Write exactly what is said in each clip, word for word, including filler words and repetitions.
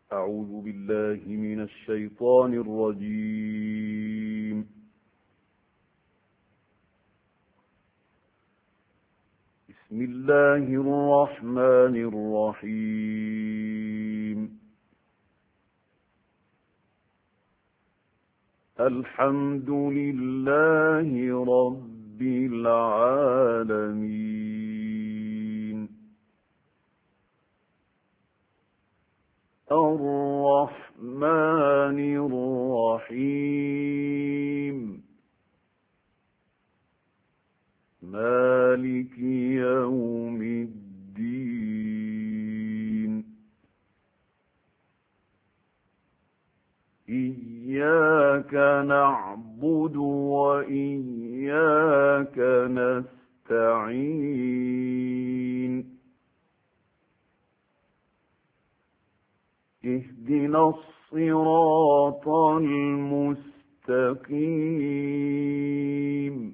أعوذ بالله من الشيطان الرجيم. بسم الله الرحمن الرحيم. الحمد لله رب العالمين. الرحمن الرحيم. مالك يوم الدين. إياك نعبد وإياك نستعين. اهدنا الصراط المستقيم.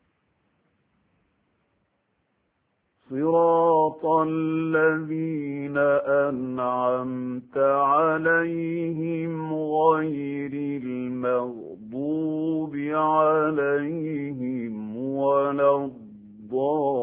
صراط الذين أنعمت عليهم غير المغضوب عليهم ولا الضالين.